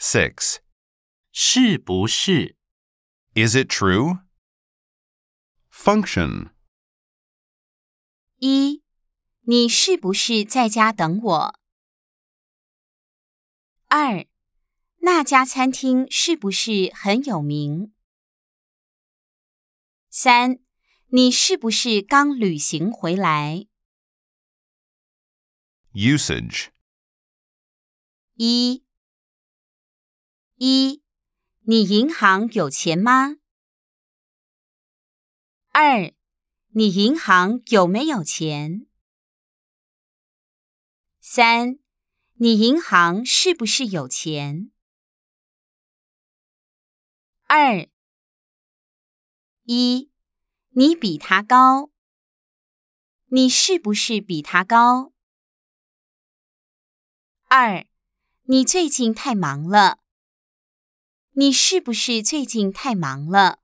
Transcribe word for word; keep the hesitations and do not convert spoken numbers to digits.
Six. 是不是 Is it true? Function. 一，你是不是在家等我？二，那家餐厅是不是很有名？三，你是不是刚旅行回来？ Usage. 一，一，你银行有钱吗？二，你银行有没有钱？三，你银行是不是有钱？二，一，你比他高。你是不是比他高？二，你最近太忙了。你是不是最近太忙了？